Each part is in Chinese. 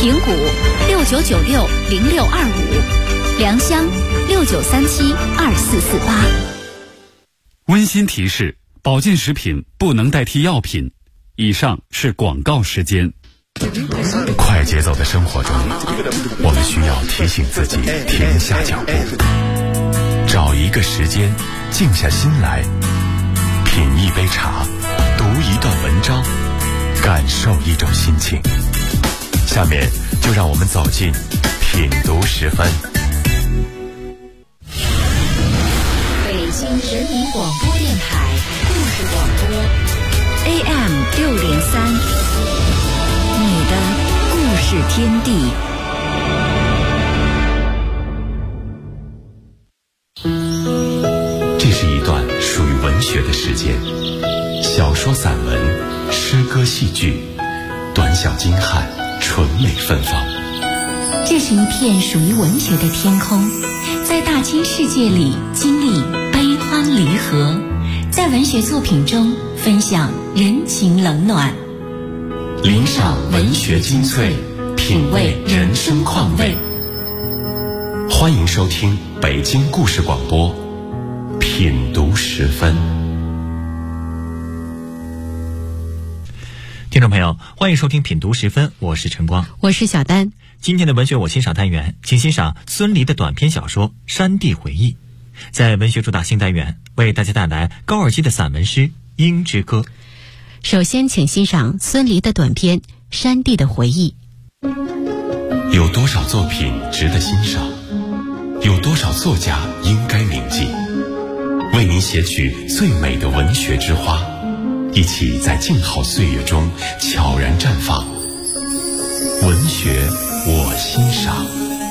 平谷69960625，良乡69372448。 温馨提示：保健食品不能代替药品。以上是广告时间。 快节奏的生活中，我们需要提醒自己停下脚步，找一个时间，静下心来，品一杯茶，读一段文章，感受一种心情。下面就让我们走进品读时分。 北京人民广播电台故事广播 AM603，你的故事天地。 这是一段属于文学的时间，小说、散文、诗歌、戏剧，短小精悍，纯美芬芳。 这是一片属于文学的天空，在大千世界里经历悲欢离合，在文学作品中分享人情冷暖， 聆赏文学精粹，品味人生况味。欢迎收听北京故事广播品读时分。 听众朋友，欢迎收听品读时分，我是陈光， 我是小丹。 今天的文学我欣赏单元，请欣赏孙犁的短篇小说《山地回忆》。在文学主打新单元，为大家带来高尔基的散文诗《鹰之歌》。 首先请欣赏孙犁的短篇《山地的回忆》。 有多少作品值得欣赏？有多少作家应该铭记？为您写取最美的文学之花，一起在静好岁月中悄然绽放。文学我欣赏。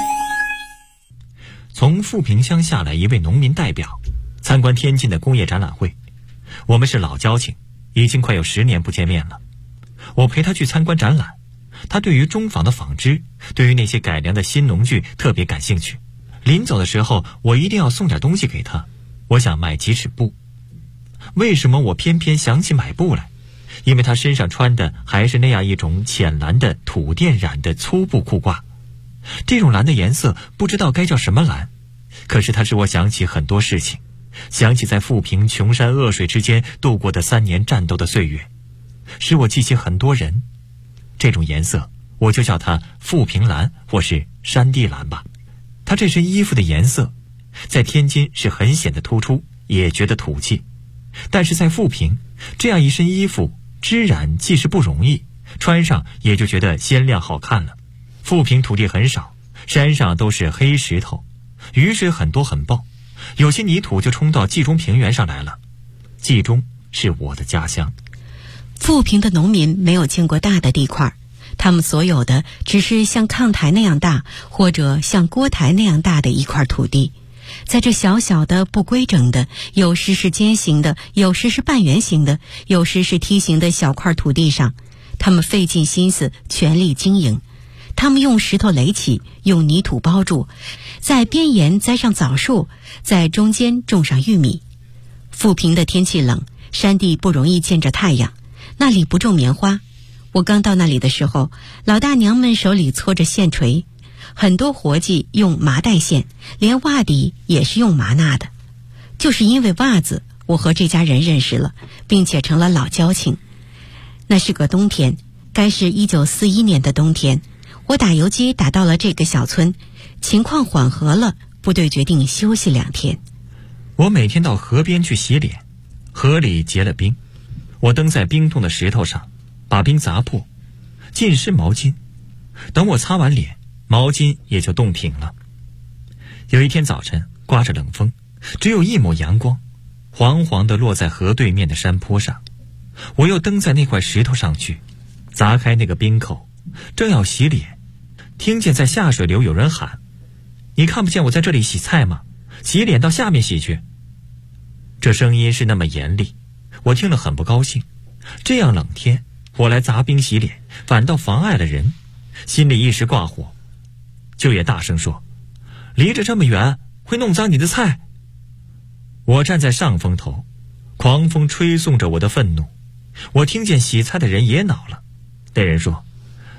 从富平乡下来一位农民代表，参观天津的工业展览会。我们是老交情，已经快有10年不见面了。我陪他去参观展览，他对于中纺的纺织，对于那些改良的新农具特别感兴趣。临走的时候，我一定要送点东西给他，我想买几尺布。为什么我偏偏想起买布来？因为他身上穿的还是那样一种浅蓝的土电染的粗布裤褂。这种蓝的颜色不知道该叫什么蓝，可是它使我想起很多事情，想起在富平穷山恶水之间度过的3年战斗的岁月，使我记起很多人。这种颜色我就叫它富平蓝或是山地蓝吧。他这身衣服的颜色在天津是很显得突出，也觉得土气，但是在富平这样一身衣服织染既是不容易，穿上也就觉得鲜亮好看了。富平土地很少，山上都是黑石头，雨水很多很暴，有些泥土就冲到冀中平原上来了。冀中是我的家乡。 富平的农民没有见过大的地块，他们所有的只是像炕台那样大，或者像锅台那样大的一块土地。在这小小的不规整的，有时是尖形的，有时是半圆形的，有时是梯形的小块土地上，他们费尽心思，全力经营。他们用石头垒起，用泥土包住，在边沿栽上枣树，在中间种上玉米。富平的天气冷，山地不容易见着太阳，那里不种棉花。我刚到那里的时候，老大娘们手里搓着线锤，很多活计用麻袋线，连袜底也是用麻纳的。就是因为袜子，我和这家人认识了，并且成了老交情。那是个冬天，该是1941年的冬天，我打游击打到了这个小村，情况缓和了，部队决定休息2天。 我每天到河边去洗脸，河里结了冰，我蹬在冰冻的石头上，把冰砸破，浸湿毛巾。等我擦完脸，毛巾也就冻平了。有一天早晨，刮着冷风，只有一抹阳光，黄黄地落在河对面的山坡上。我又蹬在那块石头上去，砸开那个冰口，正要洗脸，听见在下水流有人喊：“你看不见我在这里洗菜吗？洗脸到下面洗去。”这声音是那么严厉，我听了很不高兴。这样冷天，我来砸冰洗脸，反倒妨碍了人，心里一时挂火，就也大声说：“离着这么远，会弄脏你的菜。”我站在上风头，狂风吹送着我的愤怒。我听见洗菜的人也恼了，那人说：“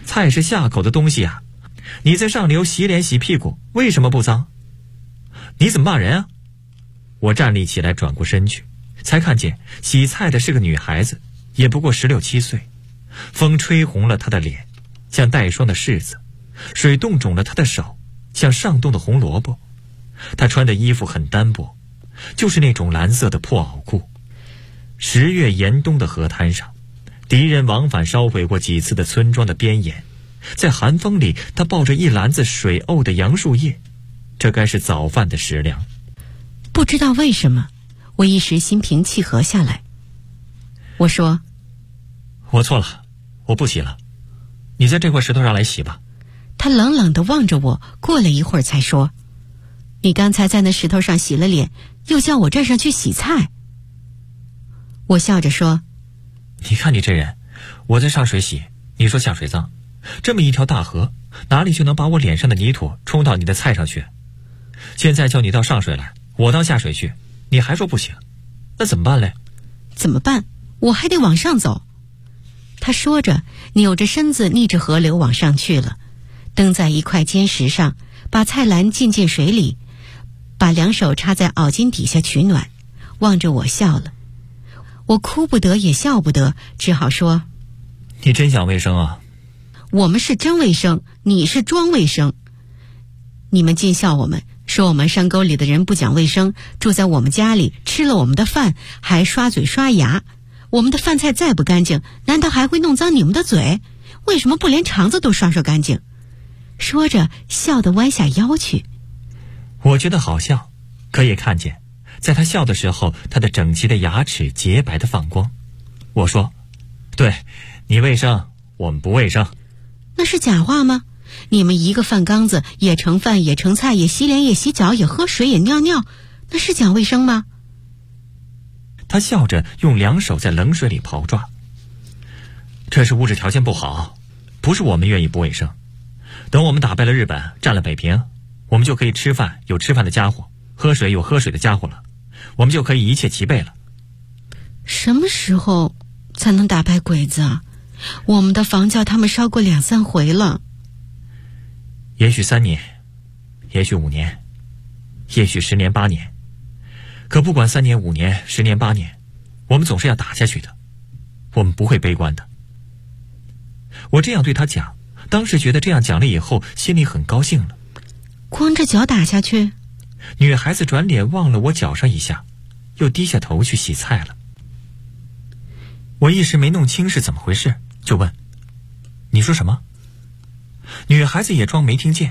菜是下口的东西啊！你在上流洗脸洗屁股，为什么不脏？你怎么骂人啊？我站立起来，转过身去，才看见洗菜的是个女孩子，也不过16、17岁。风吹红了她的脸，像带霜的柿子；水冻肿了她的手，像上冻的红萝卜。她穿的衣服很单薄，就是那种蓝色的破袄裤。10月严冬的河滩上，敌人往返烧毁过几次的村庄的边沿，在寒风里，他抱着一篮子水沤的杨树叶，这该是早饭的食粮。 不知道为什么，我一时心平气和下来。我说：“ 我错了，我不洗了，你在这块石头上来洗吧。” 他冷冷地望着我，过了一会儿才说：“你刚才在那石头上洗了脸，又叫我站上去洗菜。”我笑着说：“ 你看你这人，我在上水洗，你说下水脏，这么一条大河，哪里就能把我脸上的泥土冲到你的菜上去？现在叫你到上水来，我到下水去，你还说不行，那怎么办嘞？”“ 怎么办？我还得往上走。”他说着，扭着身子逆着河流往上去了，蹬在一块尖石上，把菜篮浸进水里，把2手插在袄巾底下取暖，望着我笑了。我哭不得也笑不得，只好说：“ 你真想卫生啊？”“ 我们是真卫生，你是装卫生。你们尽笑我们，说我们山沟里的人不讲卫生，住在我们家里，吃了我们的饭，还刷嘴刷牙。我们的饭菜再不干净，难道还会弄脏你们的嘴？为什么不连肠子都刷干净？”说着，笑得弯下腰去。 我觉得好笑，可也看见在他笑的时候，他的整齐的牙齿洁白的放光。我说：“对，你卫生，我们不卫生。”“ 那是假话吗？你们一个饭缸子也盛饭也盛菜也洗脸也洗脚也喝水也尿尿，那是讲卫生吗？” 他笑着用2手在冷水里刨抓。“这是物质条件不好，不是我们愿意不卫生。等我们打败了日本，占了北平，我们就可以吃饭有吃饭的家伙，喝水有喝水的家伙了，我们就可以一切齐备了。”“ 什么时候才能打败鬼子啊？我们的房叫他们烧过2、3回了。”“ 也许3年，也许5年，也许10年8年，可不管3年5年10年8年，我们总是要打下去的，我们不会悲观的。”我这样对他讲，当时觉得这样讲了以后，心里很高兴了。 “光着脚打下去？” 女孩子转脸望了我脚上一下，又低下头去洗菜了。我一时没弄清是怎么回事，就问：“你说什么？”女孩子也装没听见。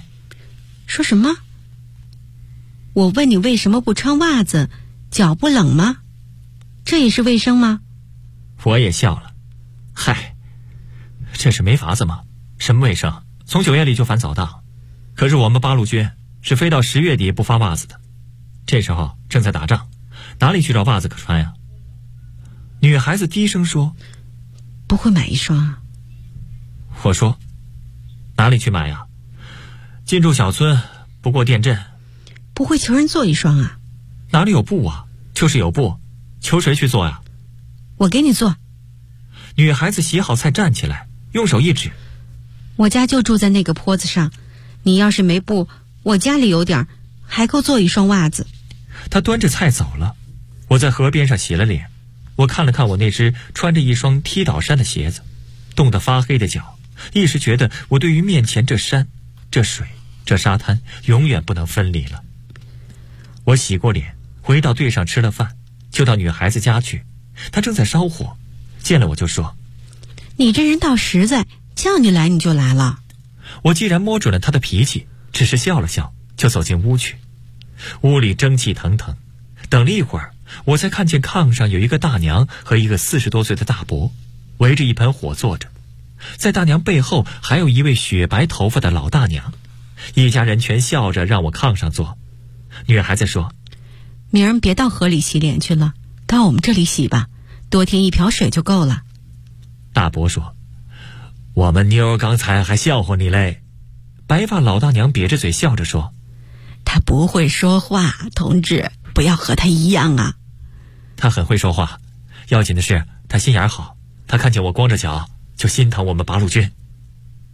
“说什么？我问你为什么不穿袜子，脚不冷吗？这也是卫生吗？” 我也笑了。嗨，这是没法子嘛，什么卫生？从9月里就反扫荡，可是我们八路军是非到10月底不发袜子的，这时候正在打仗，哪里去找袜子可穿呀？女孩子低声说：“ 不会买一双啊？” 我说：“哪里去买呀？进驻小村，不过电阵。”“ 不会求人做一双啊？”“ 哪里有布啊？就是有布，求谁去做呀？”“ 我给你做。” 女孩子洗好菜站起来，用手一指：“ 我家就住在那个坡子上，你要是没布，我家里有点，还够做一双袜子。” 她端着菜走了。我在河边上洗了脸，我看了看我那只穿着一双踢倒衫的鞋子，冻得发黑的脚，一时觉得我对于面前这山、这水、这沙滩永远不能分离了。我洗过脸，回到队上吃了饭，就到女孩子家去。她正在烧火，见了我就说：“ 你这人倒实在，叫你来你就来了。” 我既然摸准了她的脾气，只是笑了笑，就走进屋去。屋里蒸汽腾腾，等了一会儿，我才看见炕上有一个大娘和一个40多岁的大伯，围着一盆火坐着。在大娘背后还有一位雪白头发的老大娘，一家人全笑着让我炕上坐。女孩子说：“ 明儿别到河里洗脸去了，到我们这里洗吧，多添1瓢水就够了。” 大伯说：“我们妞刚才还笑话你嘞。”白发老大娘瘪着嘴笑着说：“ 她不会说话，同志，不要和她一样啊。”“ 她很会说话，要紧的是她心眼好，她看见我光着脚就心疼我们八路军。”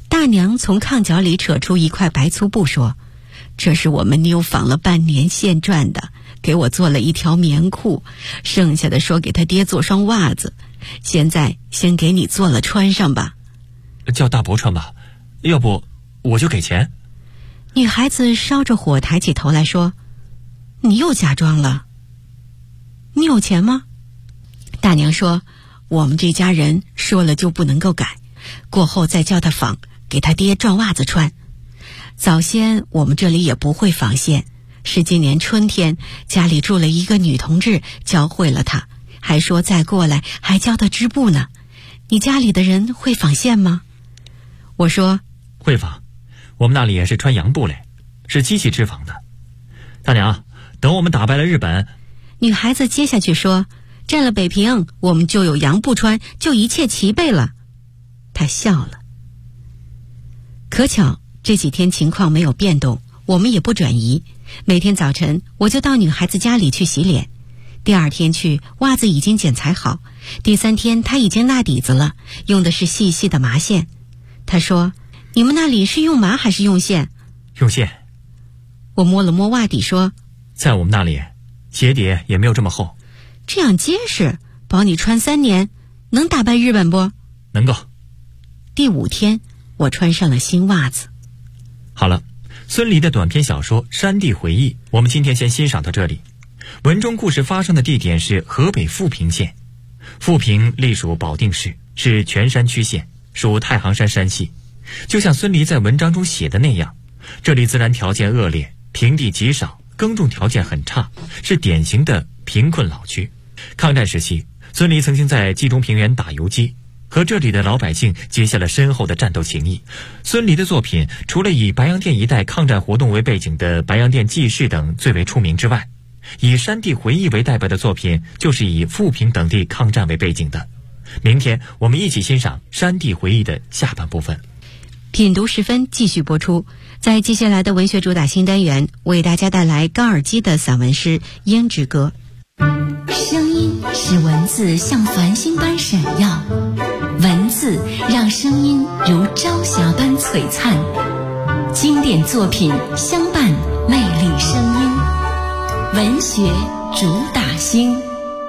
大娘从炕角里扯出一块白粗布说：“这是我们妞纺了半年线赚的，给我做了一条棉裤，剩下的说给他爹做双袜子，现在先给你做了穿上吧。” 叫大伯穿吧，要不我就给钱。 女孩子烧着火抬起头来说：“你又假装了？你有钱吗？”大娘说：“我们这家人说了就不能够改，过后再叫他纺，给他爹赚袜子穿。早先我们这里也不会纺线，是今年春天家里住了一个女同志教会了他，还说再过来还教他织布呢。你家里的人会纺线吗？”我说：“ 会纺，我们那里也是穿洋布嘞，是机器织纺的。大娘，等我们打败了日本。” 女孩子接下去说：“占了北平，我们就有洋布穿，就一切齐备了。”她笑了。可巧这几天情况没有变动，我们也不转移。每天早晨我就到女孩子家里去洗脸，第二天去，袜子已经剪裁好，第三天她已经纳底子了，用的是细细的麻线。她说：“你们那里是用麻还是用线？” 用线。 我摸了摸袜底说：“ 在我们那里鞋底也没有这么厚。” 这样结实，保你穿3年，能打败日本不？ 能够。 第5天我穿上了新袜子。 好了，孙犁的短篇小说《山地回忆》我们今天先欣赏到这里。文中故事发生的地点是河北富平县，富平隶属保定市，是全山区县，属太行山山系。就像孙犁在文章中写的那样，这里自然条件恶劣，平地极少，耕种条件很差，是典型的贫困老区。抗战时期，孙犁曾经在冀中平原打游击，和这里的老百姓结下了深厚的战斗情谊。孙犁的作品除了以白洋淀一带抗战活动为背景的《白洋淀记事》等最为出名之外，以《山地回忆》为代表的作品就是以富平等地抗战为背景的。明天我们一起欣赏《山地回忆》的下半部分。 品读时分继续播出，在接下来的文学主打新单元，为大家带来高尔基的散文诗《胭脂歌》。 声音使文字像繁星般闪耀，文字让声音如朝霞般璀璨。经典作品相伴，魅力声音，文学主打星。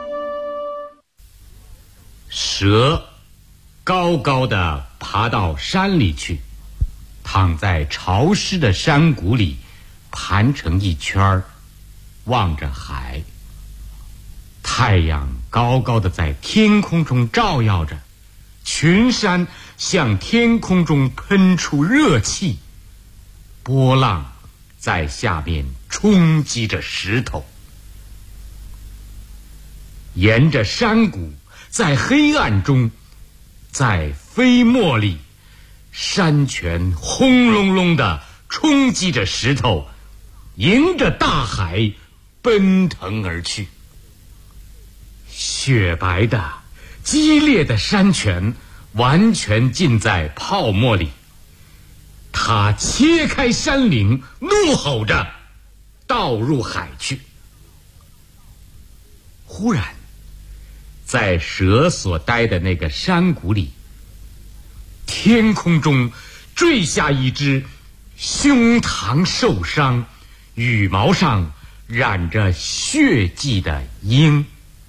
蛇高高的爬到山里去，躺在潮湿的山谷里，盘成一圈，望着海。太阳高高的在天空中照耀着，群山向天空中喷出热气，波浪在下面冲击着石头。沿着山谷，在黑暗中，在飞沫里，山泉轰隆隆地冲击着石头，迎着大海奔腾而去。雪白的激烈的山泉完全浸在泡沫里，它切开山岭，怒吼着倒入海去。忽然在蛇所待的那个山谷里，天空中坠下一只胸膛受伤、羽毛上染着血迹的鹰。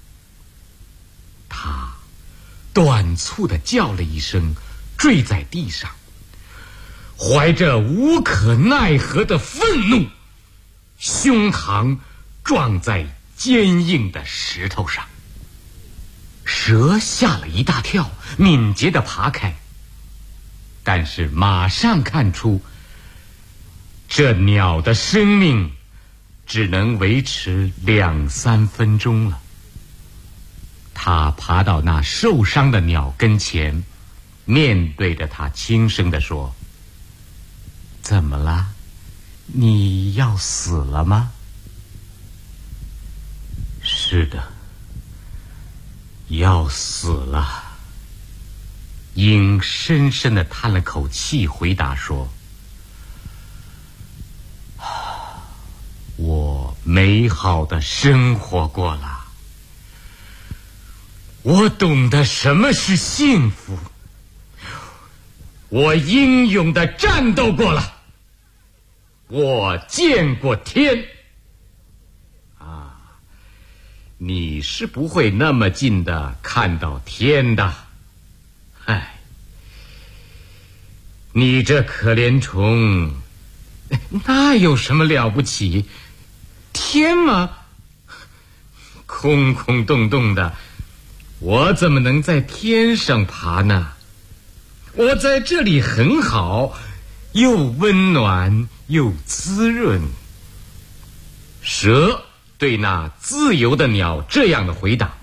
它短促地叫了一声，坠在地上，怀着无可奈何的愤怒，胸膛撞在坚硬的石头上。蛇吓了一大跳，敏捷地爬开，但是马上看出这鸟的生命只能维持2-3分钟了。他爬到那受伤的鸟跟前，面对着他轻声地说：“怎么了？你要死了吗？”“是的，要死了。”鹰深深地叹了口气，回答说：“我美好的生活过了。我懂得什么是幸福， 我英勇地战斗过了，我见过天。你是不会那么近的看到天的。唉，你这可怜虫，那有什么了不起？天嘛，空空洞洞的，我怎么能在天上爬呢？我在这里很好，又温暖又滋润。蛇对那自由的鸟这样的回答，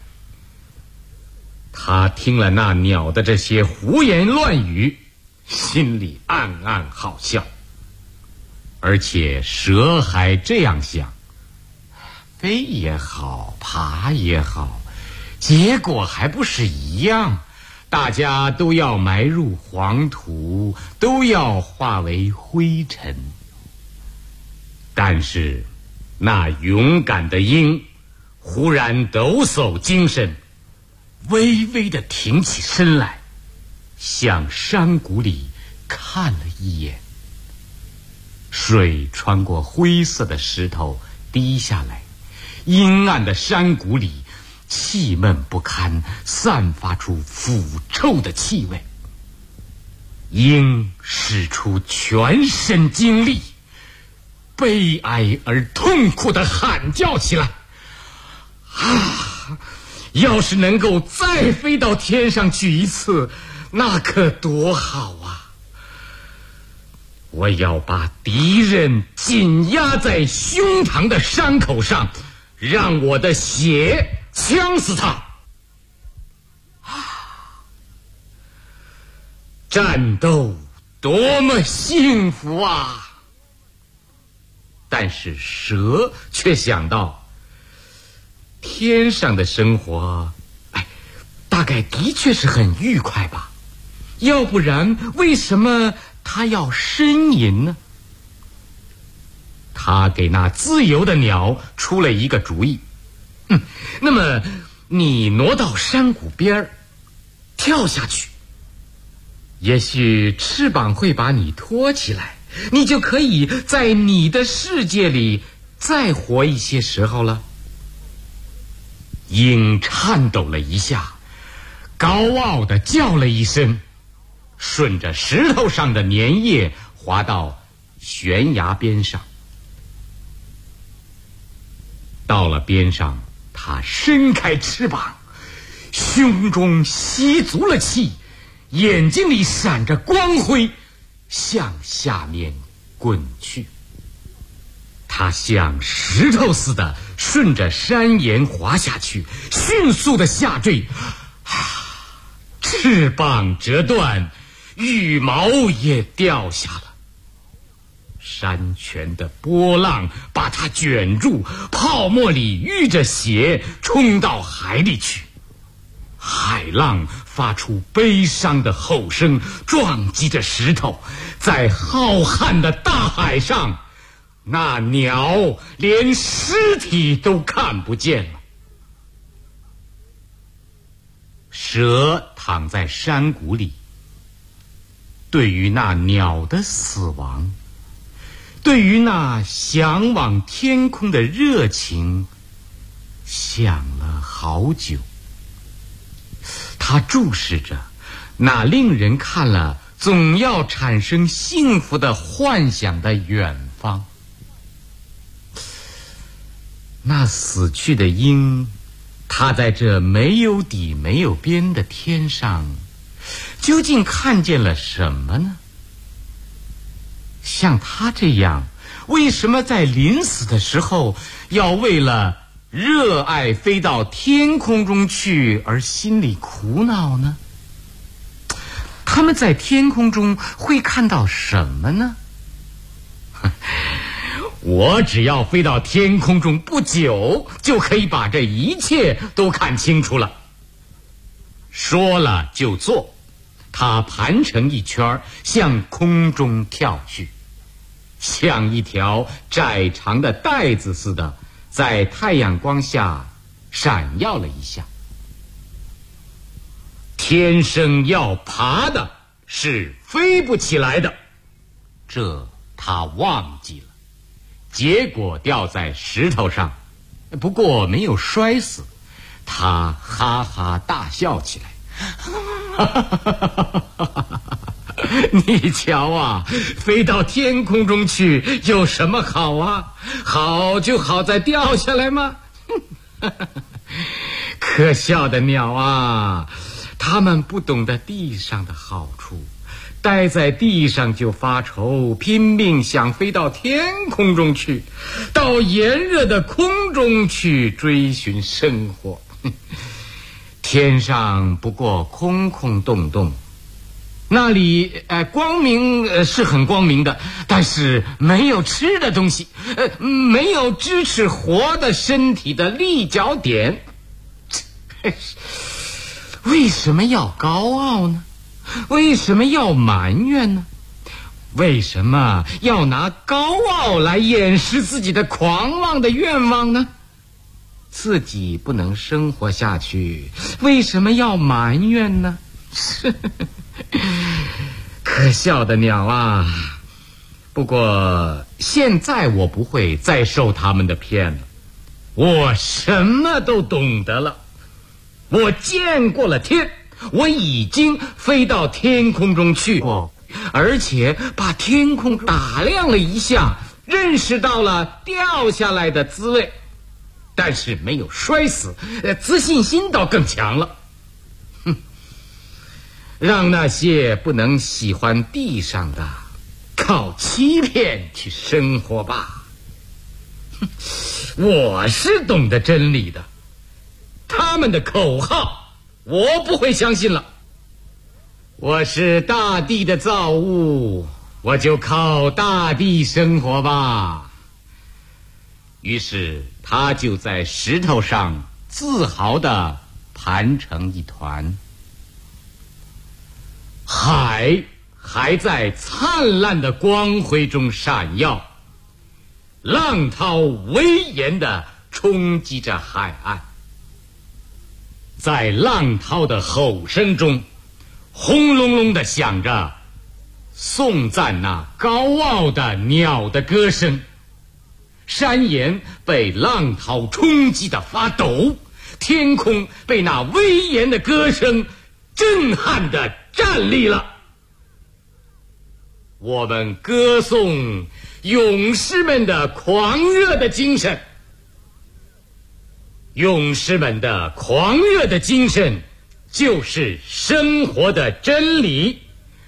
他听了那鸟的这些胡言乱语，心里暗暗好笑。而且蛇还这样想，飞也好，爬也好，结果还不是一样，大家都要埋入黄土，都要化为灰尘。但是那勇敢的鹰忽然抖擞精神，微微地挺起身来，向山谷里看了一眼。水穿过灰色的石头滴下来，阴暗的山谷里气闷不堪，散发出腐臭的气味。鹰使出全身精力，悲哀而痛苦地喊叫起来，要是能够再飞到天上去一次，那可多好啊！我要把敌人紧压在胸膛的伤口上，让我的血呛死他。战斗多么幸福啊！但是蛇却想到，天上的生活，大概的确是很愉快吧，要不然为什么他要呻吟呢？他给那自由的鸟出了一个主意，那么你挪到山谷边跳下去，也许翅膀会把你托起来，你就可以在你的世界里再活一些时候了。鹰颤抖了一下，高傲地叫了一声，顺着石头上的粘液滑到悬崖边上。到了边上，它伸开翅膀，胸中吸足了气，眼睛里闪着光辉，向下面滚去。它像石头似的顺着山岩滑下去，迅速的下坠，翅膀折断，羽毛也掉下了。山泉的波浪把它卷住，泡沫里遇着血冲到海里去。海浪发出悲伤的吼声，撞击着石头，在浩瀚的大海上，那鸟连尸体都看不见了。蛇躺在山谷里，对于那鸟的死亡，对于那向往天空的热情，想了好久。他注视着那令人看了总要产生幸福的幻想的远方。那死去的鹰，它在这没有底没有边的天上，究竟看见了什么呢？像他这样，为什么在临死的时候要为了热爱飞到天空中去而心里苦恼呢？他们在天空中会看到什么呢？我只要飞到天空中不久，就可以把这一切都看清楚了。说了就做，他盘成一圈，向空中跳去，像一条窄长的带子似的，在太阳光下闪耀了一下。天生要爬的是飞不起来的。这他忘记了，结果掉在石头上，不过没有摔死。他哈哈大笑起来。你瞧啊，飞到天空中去有什么好啊？好就好在掉下来吗？可笑的鸟啊，它们不懂得地上的好处，待在地上就发愁，拼命想飞到天空中去，到炎热的空中去追寻生活。天上不过空空洞洞，那里光明是很光明的，但是没有吃的东西，没有支持活的身体的立脚点。为什么要高傲呢？为什么要埋怨呢？为什么要拿高傲来掩饰自己的狂妄的愿望呢？自己不能生活下去，为什么要埋怨呢？可笑的鸟啊！不过现在我不会再受他们的骗了，我什么都懂得了。我见过了天，我已经飞到天空中去过，而且把天空打量了一下，认识到了掉下来的滋味，但是没有摔死，自信心倒更强了。让那些不能喜欢地上的靠欺骗去生活吧。我是懂得真理的，他们的口号我不会相信了。我是大地的造物，我就靠大地生活吧。于是他就在石头上自豪地盘成一团。海还在灿烂的光辉中闪耀，浪涛威严地冲击着海岸。在浪涛的吼声中，轰隆隆地响着颂赞那高傲的鸟的歌声。山岩被浪涛冲击得发抖，天空被那威严的歌声震撼地站立了。我们歌颂勇士们的狂热的精神，勇士们的狂热的精神就是生活的真理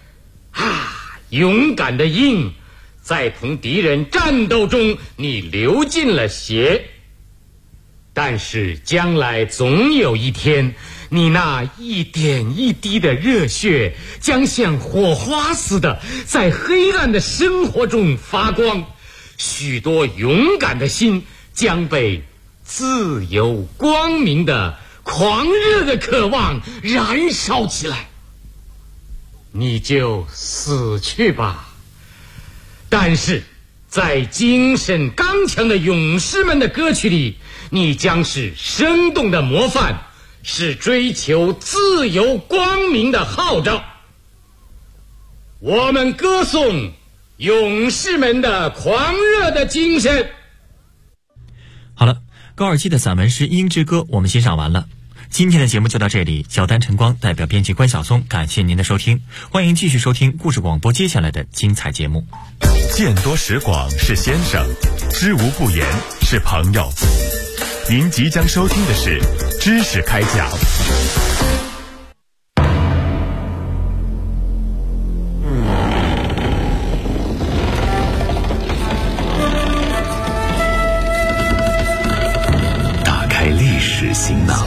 勇敢的鹰，在同敌人战斗中你流尽了血，但是将来总有一天，你那一点一滴的热血将像火花似的在黑暗的生活中发光，许多勇敢的心将被自由光明的狂热的渴望燃烧起来。你就死去吧，但是在精神刚强的勇士们的歌曲里，你将是生动的模范，是追求自由光明的号召。我们歌颂勇士们的狂热的精神。 好了，高尔基的散文诗《鹰之歌》我们欣赏完了。今天的节目就到这里，小丹晨光代表编辑关晓松感谢您的收听，欢迎继续收听故事广播接下来的精彩节目。 见多识广是先生，知无不言是朋友。您即将收听的是知识开讲。打开历史行囊，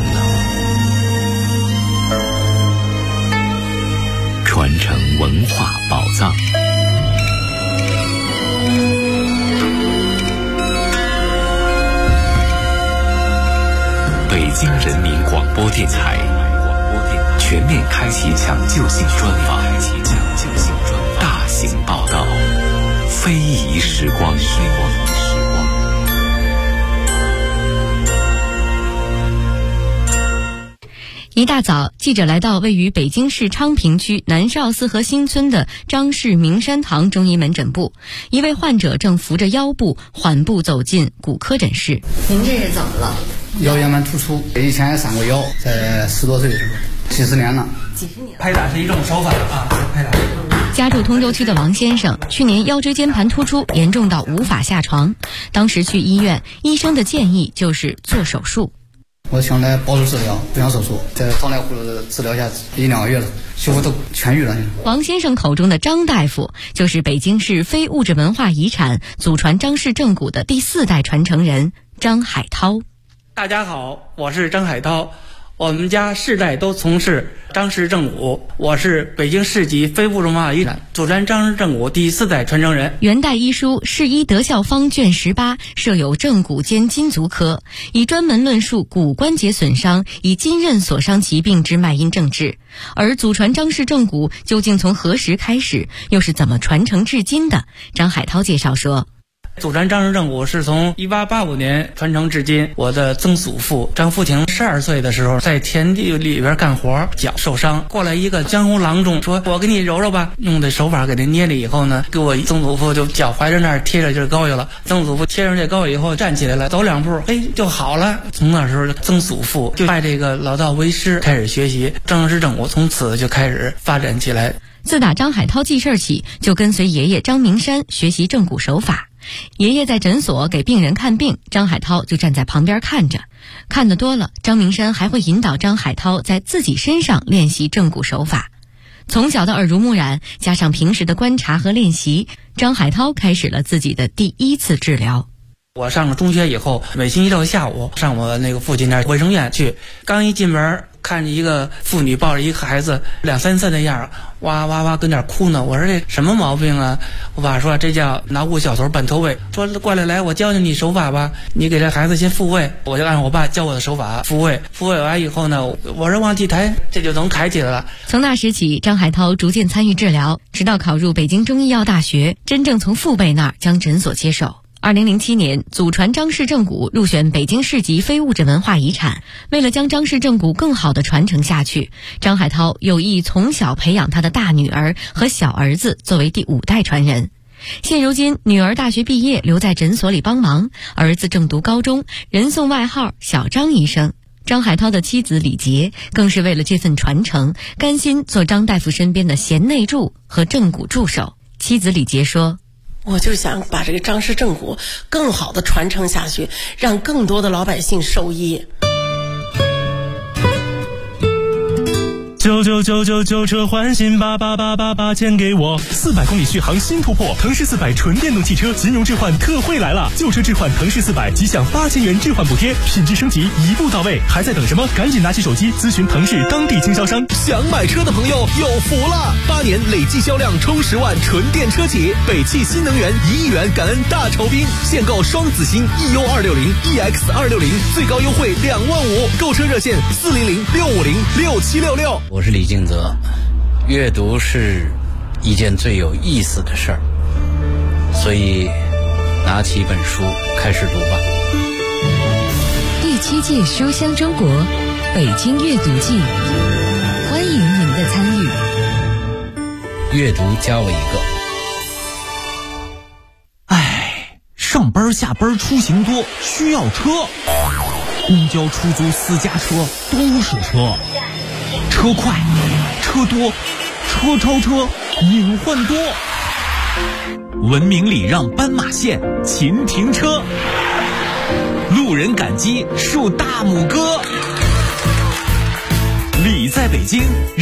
传承文化宝藏。北京人民广播电台全面开启抢救性专访，大型报道，非遗时光。 一大早，记者来到位于北京市昌平区南少四合新村的张氏明山堂中医门诊部，一位患者正扶着腰部缓步走进骨科诊室。 您这是怎么了？ 腰间盘突出，以前也闪过腰，在10多岁的时候，几十年了。 拍打是一种手法啊，拍打。 家住通州区的王先生，去年腰椎间盘突出严重到无法下床，当时去医院，医生的建议就是做手术。 我想来保守治疗，不想手术，在张大夫的治疗下1-2个月了，几乎都痊愈了。 王先生口中的张大夫，就是北京市非物质文化遗产祖传张氏正骨的第4代传承人张海涛。 大家好，我是张海涛，我们家世代都从事张氏正骨，我是北京市级非物质文化遗产祖传张氏正骨第4代传承人。 元代医书《世医德效方》卷18设有正骨兼筋足科，以专门论述骨关节损伤以筋韧所伤疾病之脉因症治。而祖传张氏正骨究竟从何时开始，又是怎么传承至今的？张海涛介绍说， 祖传张氏正骨是从1885年传承至今。我的曾祖父张福亭12岁的时候，在田地里边干活，脚受伤，过来一个江湖郎中，说我给你揉揉吧，用的手法给他捏了以后呢，给我曾祖父就脚踝着那儿贴着就是膏药了。曾祖父贴上这膏药以后站起来了，走2步，就好了。从那时候曾祖父就拜这个老道为师，开始学习张氏正骨，从此就开始发展起来。 自打张海涛记事起，就跟随爷爷张明山学习正骨手法。爷爷在诊所给病人看病，张海涛就站在旁边看着。看得多了，张明山还会引导张海涛在自己身上练习正骨手法。从小的耳濡目染，加上平时的观察和练习，张海涛开始了自己的第1次治疗。 我上了中学以后，每星期六下午上我那个父亲那卫生院去，刚一进门看见一个妇女抱着一个孩子2、3岁的样，哇哇哇跟那哭呢。我说这什么毛病啊？我爸说这叫脑骨小头半脱位，说过来我教教你手法吧，你给这孩子先复位。我就按我爸教我的手法复位完以后呢，我说往起抬，这就能抬起来了。 从那时起，张海涛逐渐参与治疗，直到考入北京中医药大学，真正从父辈那儿将诊所接手。2007年，祖传张氏正骨入选北京市级非物质文化遗产。为了将张氏正骨更好地传承下去，张海涛有意从小培养他的大女儿和小儿子作为第5代传人。现如今，女儿大学毕业留在诊所里帮忙，儿子正读高中，人送外号小张医生。张海涛的妻子李杰更是为了这份传承，甘心做张大夫身边的贤内助和正骨助手。妻子李杰说， 我就想把这个张氏正骨更好的传承下去，让更多的老百姓受益。 999车换新88888钱给我，400公里续航新突破，腾势400纯电动汽车金融置换特惠来了，旧车置换腾势400即享8000元置换补贴，品质升级一步到位，还在等什么？赶紧拿起手机咨询腾势当地经销商。 想买车的朋友有福了，8年累计销量冲10万纯电车企，北汽新能源1亿元感恩大酬宾，限购双子星 EU260、EX260，最高优惠2万5，购车热线400-650-6766。 我是李敬泽，阅读是一件最有意思的事儿，所以拿起一本书开始读吧。 第7届书香中国北京阅读季，欢迎您的参与。 阅读加我一个。上班下班出行多，需要车，公交、出租、私家车都是车。车快，车多，车超车，隐患多。文明礼让斑马线，勤停车。路人感激，竖大拇哥。礼在北京。